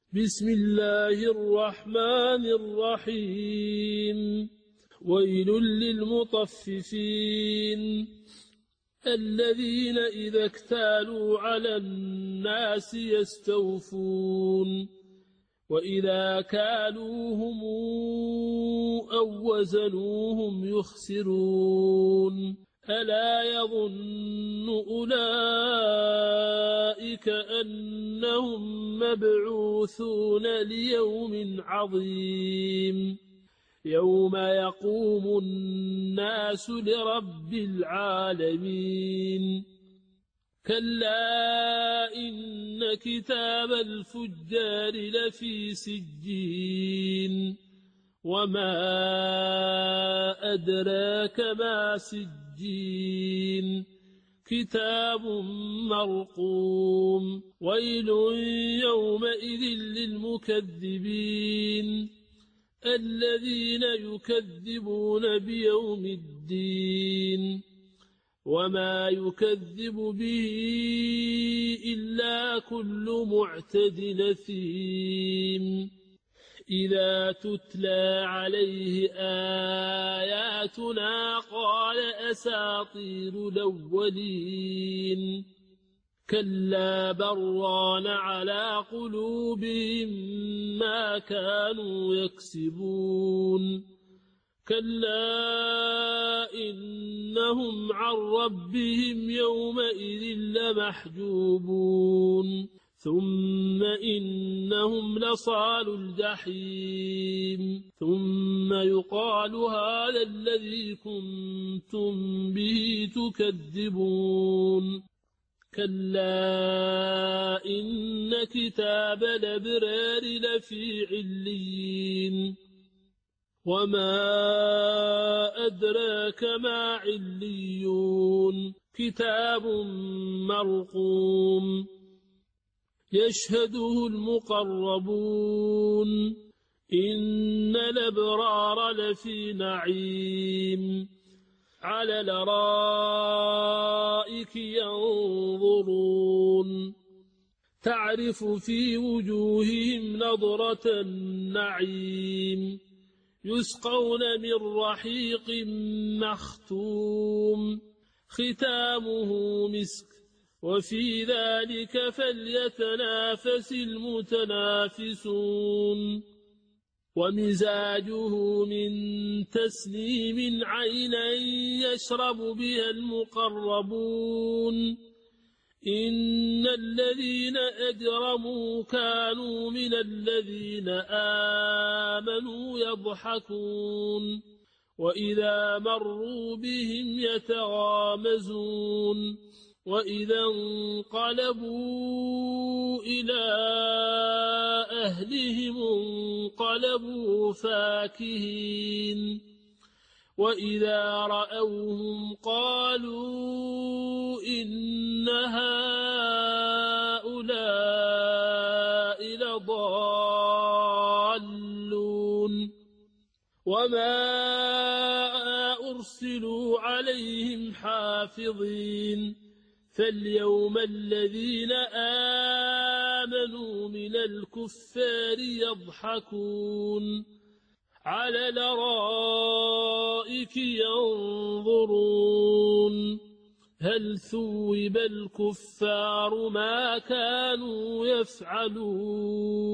بسم الله الرحمن الرحيم ويل للمطففين الذين إذا اكتالوا على الناس يستوفون وإذا كالوهم أو وزنوهم يخسرون ألا يظن أولئك أنهم مبعوثون ليوم عظيم يوم يقوم الناس لرب العالمين كلا إن كتاب الفجار لفي سجين وما أدراك ما سجين كتاب مرقوم ويل يومئذ للمكذبين الذين يكذبون بيوم الدين وما يكذب به إلا كل معتد أثيم إذا تتلى عليه آياتنا قال أساطير الأولين كلا بران على قلوبهم ما كانوا يكسبون كلا إنهم عن ربهم يومئذ لمحجوبون ثم إنهم لصالوا الجحيم ثم يقال هذا الذي كنتم به تكذبون كلا إن كتاب الأبرار لفي عليين وما أدراك ما عليون كتاب مرقوم يشهده المقربون إن الأبرار لفي نعيم على الأرائك ينظرون تعرف في وجوههم نضرة النعيم يسقون من رحيق مختوم ختامه مسك وفي ذلك فليتنافس المتنافسون ومزاجه من تسنيم عينا يشرب بها المقربون إن الذين أجرموا كانوا من الذين آمنوا يضحكون وإذا مروا بهم يتغامزون وإذا انقلبوا إلى أهلهم انقلبوا فاكهين وإذا رأوهم قالوا إن هؤلاء لضالون وما أرسلوا عليهم حافظين فاليوم الذين آمنوا من الكفار يضحكون على الأرائك ينظرون هل ثوب الكفار ما كانوا يفعلون